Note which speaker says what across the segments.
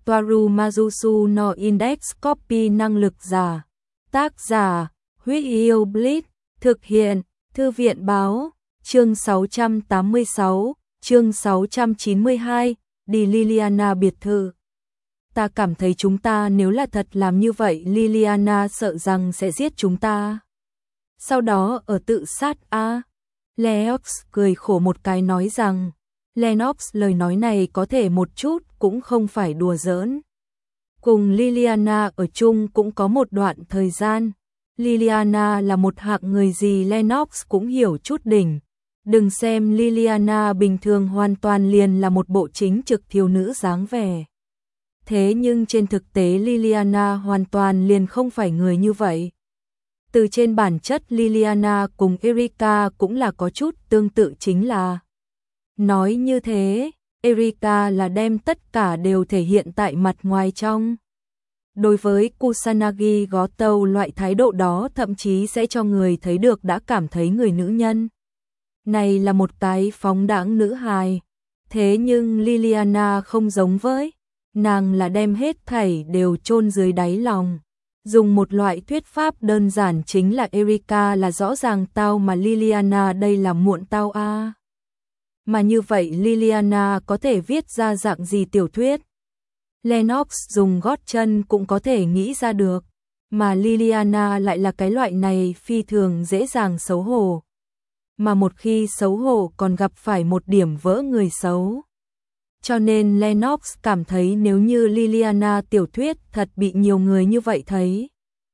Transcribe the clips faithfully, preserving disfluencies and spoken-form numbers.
Speaker 1: Toaru Majusu no Index Copy năng lực giả. Tác giả, Huyết Yêu Blitz, thực hiện, Thư viện báo, chương sáu trăm tám mươi sáu, chương sáu trăm chín mươi hai, đi Liliana biệt thự. Ta cảm thấy chúng ta nếu là thật làm như vậy Liliana sợ rằng sẽ giết chúng ta. Sau đó ở tự sát a. Lennox cười khổ một cái nói rằng, Lennox lời nói này có thể một chút cũng không phải đùa giỡn. Cùng Liliana ở chung cũng có một đoạn thời gian. Liliana là một hạng người gì Lennox cũng hiểu chút đỉnh. Đừng xem Liliana bình thường hoàn toàn liền là một bộ chính trực thiếu nữ dáng vẻ. Thế nhưng trên thực tế Liliana hoàn toàn liền không phải người như vậy. Từ trên bản chất Liliana cùng Erika cũng là có chút tương tự chính là. Nói như thế, Erika là đem tất cả đều thể hiện tại mặt ngoài trong. Đối với Kusanagi Gotou loại thái độ đó thậm chí sẽ cho người thấy được đã cảm thấy người nữ nhân này là một cái phóng đãng nữ hài. Thế nhưng Liliana không giống với, nàng là đem hết thảy đều chôn dưới đáy lòng. Dùng một loại thuyết pháp đơn giản chính là Erika là rõ ràng tao mà Liliana đây là muộn tao a. À. Mà như vậy Liliana có thể viết ra dạng gì tiểu thuyết? Lennox dùng gót chân cũng có thể nghĩ ra được, mà Liliana lại là cái loại này phi thường dễ dàng xấu hổ. Mà một khi xấu hổ còn gặp phải một điểm vỡ người xấu. Cho nên Lennox cảm thấy nếu như Liliana tiểu thuyết thật bị nhiều người như vậy thấy,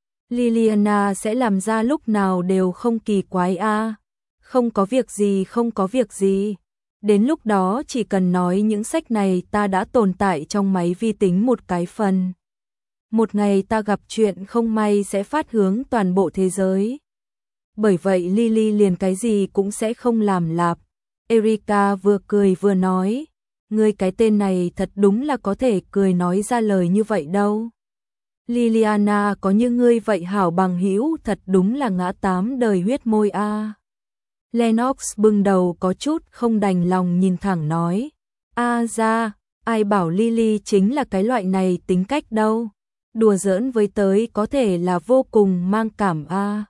Speaker 1: Liliana sẽ làm ra lúc nào đều không kỳ quái a. À. Không có việc gì, không có việc gì. Đến lúc đó chỉ cần nói những sách này ta đã tồn tại trong máy vi tính một cái phần. Một ngày ta gặp chuyện không may sẽ phát hướng toàn bộ thế giới. Bởi vậy Lily liền cái gì cũng sẽ không làm lạp. Erika vừa cười vừa nói, ngươi cái tên này thật đúng là có thể cười nói ra lời như vậy đâu. Liliana có như ngươi vậy hảo bằng hữu thật đúng là ngã tám đời huyết môi a. À. Lennox bưng đầu có chút không đành lòng nhìn thẳng nói, a à ra, ai bảo Lily chính là cái loại này tính cách đâu. Đùa giỡn với tới có thể là vô cùng mang cảm a. À.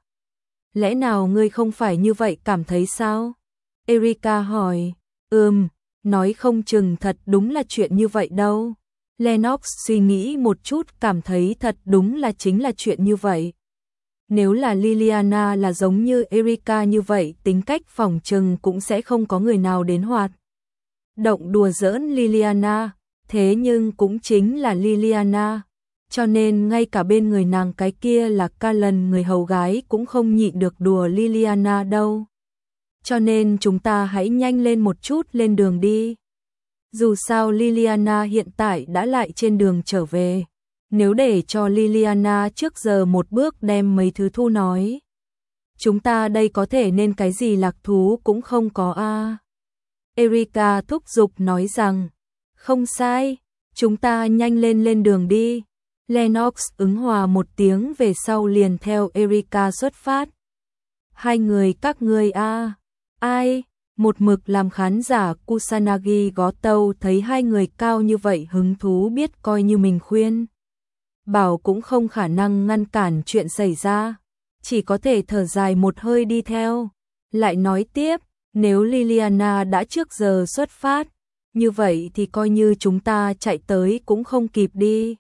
Speaker 1: Lẽ nào ngươi không phải như vậy cảm thấy sao? Erika hỏi, ừm, nói không chừng thật đúng là chuyện như vậy đâu. Lennox suy nghĩ một chút cảm thấy thật đúng là chính là chuyện như vậy. Nếu là Liliana là giống như Erika như vậy tính cách phỏng chừng cũng sẽ không có người nào đến hoạt động đùa giỡn Liliana, thế nhưng cũng chính là Liliana. Cho nên ngay cả bên người nàng cái kia là Callan người hầu gái cũng không nhịn được đùa Liliana đâu. Cho nên chúng ta hãy nhanh lên một chút lên đường đi. Dù sao Liliana hiện tại đã lại trên đường trở về. Nếu để cho Liliana trước giờ một bước đem mấy thứ thu nói. Chúng ta đây có thể nên cái gì lạc thú cũng không có a. À. Erika thúc giục nói rằng, không sai, chúng ta nhanh lên lên đường đi. Lennox ứng hòa một tiếng về sau liền theo Erika xuất phát. Hai người các ngươi a. À. Ai? Một mực làm khán giả Kusanagi Gotou thấy hai người cao như vậy hứng thú biết coi như mình khuyên. Bảo cũng không khả năng ngăn cản chuyện xảy ra. Chỉ có thể thở dài một hơi đi theo. Lại nói tiếp, nếu Liliana đã trước giờ xuất phát, như vậy thì coi như chúng ta chạy tới cũng không kịp đi.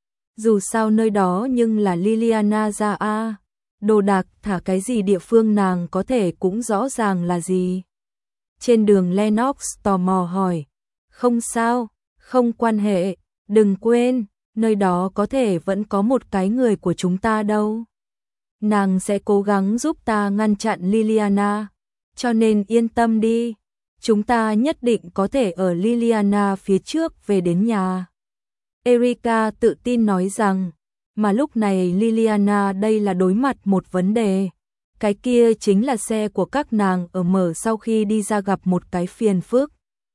Speaker 1: Dù sao nơi đó nhưng là Liliana ra a. À. Đồ đạc thả cái gì địa phương nàng có thể cũng rõ ràng là gì. Trên đường Lennox tò mò hỏi, không sao, không quan hệ, đừng quên, nơi đó có thể vẫn có một cái người của chúng ta đâu. Nàng sẽ cố gắng giúp ta ngăn chặn Liliana, cho nên yên tâm đi, chúng ta nhất định có thể ở Liliana phía trước về đến nhà. Erika tự tin nói rằng, mà lúc này Liliana đây là đối mặt một vấn đề. Cái kia chính là xe của các nàng ở mở sau khi đi ra gặp một cái phiền phức.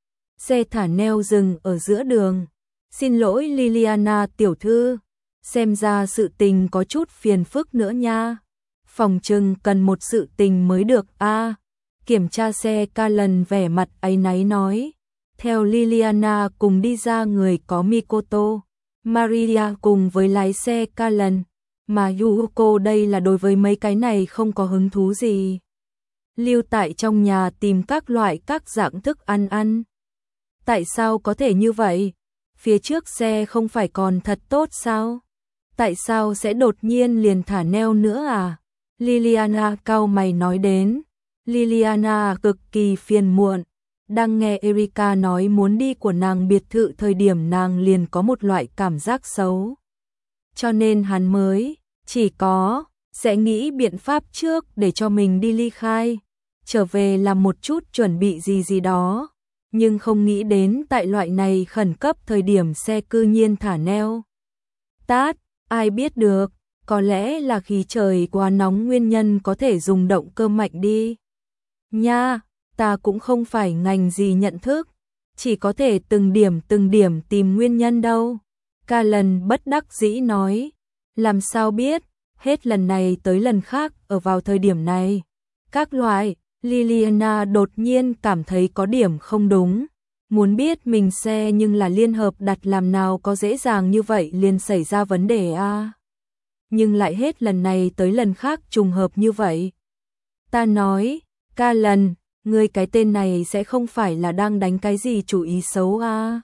Speaker 1: Xe thả neo dừng ở giữa đường. Xin lỗi Liliana tiểu thư, xem ra sự tình có chút phiền phức nữa nha. Phòng trừng cần một sự tình mới được a. À, kiểm tra xe Callan vẻ mặt áy náy nói. Theo Liliana cùng đi ra người có Mikoto. Maria cùng với lái xe Callan, mà Yuko đây là đối với mấy cái này không có hứng thú gì. Lưu tại trong nhà tìm các loại các dạng thức ăn ăn. Tại sao có thể như vậy? Phía trước xe không phải còn thật tốt sao? Tại sao sẽ đột nhiên liền thả neo nữa à? Liliana cau mày nói đến. Liliana cực kỳ phiền muộn. Đang nghe Erika nói muốn đi của nàng biệt thự thời điểm nàng liền có một loại cảm giác xấu. Cho nên hắn mới chỉ có sẽ nghĩ biện pháp trước để cho mình đi ly khai, trở về làm một chút chuẩn bị gì gì đó, nhưng không nghĩ đến tại loại này khẩn cấp thời điểm xe cư nhiên thả neo. Tát, ai biết được, có lẽ là khí trời quá nóng nguyên nhân có thể dùng động cơ mạnh đi. Nha, ta cũng không phải ngành gì nhận thức, chỉ có thể từng điểm từng điểm tìm nguyên nhân đâu. Callan bất đắc dĩ nói, làm sao biết, hết lần này tới lần khác ở vào thời điểm này. Các loại, Liliana đột nhiên cảm thấy có điểm không đúng, muốn biết mình xe nhưng là liên hợp đặt làm nào có dễ dàng như vậy liền xảy ra vấn đề a. À? Nhưng lại hết lần này tới lần khác trùng hợp như vậy. Ta nói, Callan, ngươi cái tên này sẽ không phải là đang đánh cái gì chủ ý xấu à?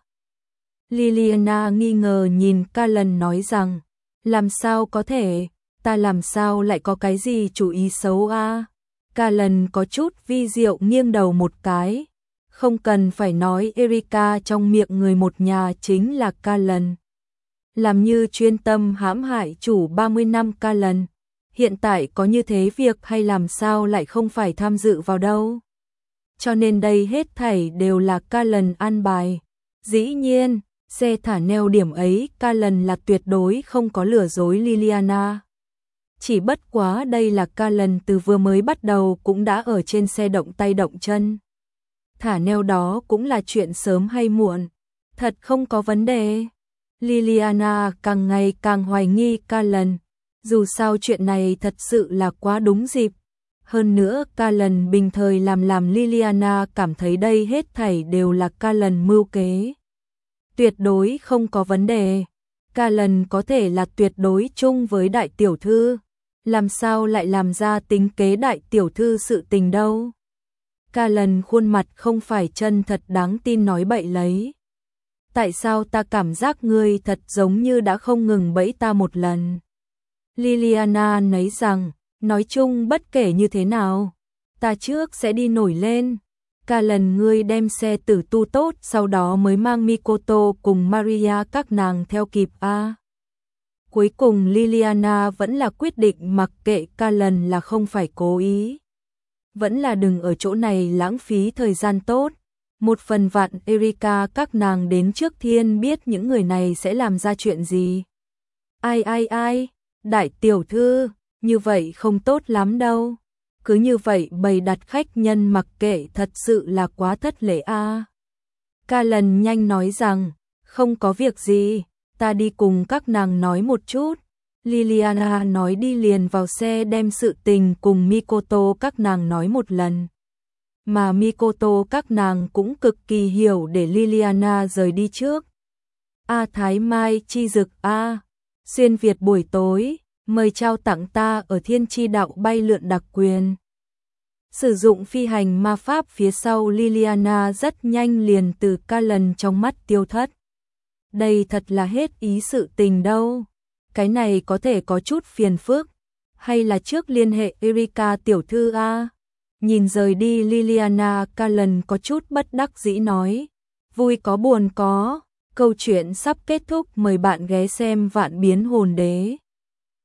Speaker 1: Liliana nghi ngờ nhìn Callan nói rằng, làm sao có thể, ta làm sao lại có cái gì chủ ý xấu à? Callan có chút vi diệu nghiêng đầu một cái, không cần phải nói Erika trong miệng người một nhà chính là Callan. Làm như chuyên tâm hãm hại chủ ba mươi năm Callan, hiện tại có như thế việc hay làm sao lại không phải tham dự vào đâu. Cho nên đây hết thảy đều là Callan an bài. Dĩ nhiên, xe thả neo điểm ấy Callan là tuyệt đối không có lừa dối Liliana. Chỉ bất quá đây là Callan từ vừa mới bắt đầu cũng đã ở trên xe động tay động chân. Thả neo đó cũng là chuyện sớm hay muộn, thật không có vấn đề. Liliana càng ngày càng hoài nghi Callan, dù sao chuyện này thật sự là quá đúng dịp. Hơn nữa Callan bình thời làm làm Liliana cảm thấy đây hết thảy đều là Callan mưu kế. Tuyệt đối không có vấn đề. Callan có thể là tuyệt đối chung với đại tiểu thư, làm sao lại làm ra tính kế đại tiểu thư sự tình đâu. Callan khuôn mặt không phải chân thật đáng tin nói bậy lấy. Tại sao ta cảm giác ngươi thật giống như đã không ngừng bẫy ta một lần. Liliana nói rằng, nói chung bất kể như thế nào, ta trước sẽ đi nổi lên. Callan ngươi đem xe tử tu tốt sau đó mới mang Mikoto cùng Maria các nàng theo kịp a. À. Cuối cùng Liliana vẫn là quyết định mặc kệ Callan là không phải cố ý. Vẫn là đừng ở chỗ này lãng phí thời gian tốt. Một phần vạn Erika các nàng đến trước thiên biết những người này sẽ làm ra chuyện gì. Ai ai ai, đại tiểu thư, như vậy không tốt lắm đâu. Cứ như vậy bày đặt khách nhân mặc kệ thật sự là quá thất lễ a. À. Callan nhanh nói rằng, không có việc gì, ta đi cùng các nàng nói một chút. Liliana nói đi liền vào xe đem sự tình cùng Mikoto các nàng nói một lần. Mà Mikoto các nàng cũng cực kỳ hiểu để Liliana rời đi trước. A Thái Mai chi dực a, xuyên Việt buổi tối, mời trao tặng ta ở Thiên Chi Đạo bay lượn đặc quyền. Sử dụng phi hành ma pháp phía sau Liliana rất nhanh liền từ Callan trong mắt tiêu thất. Đây thật là hết ý sự tình đâu. Cái này có thể có chút phiền phức, hay là trước liên hệ Erika tiểu thư a. Nhìn rời đi Liliana, Callan có chút bất đắc dĩ nói, vui có buồn có, câu chuyện sắp kết thúc, mời bạn ghé xem Vạn Biến Hồn Đế.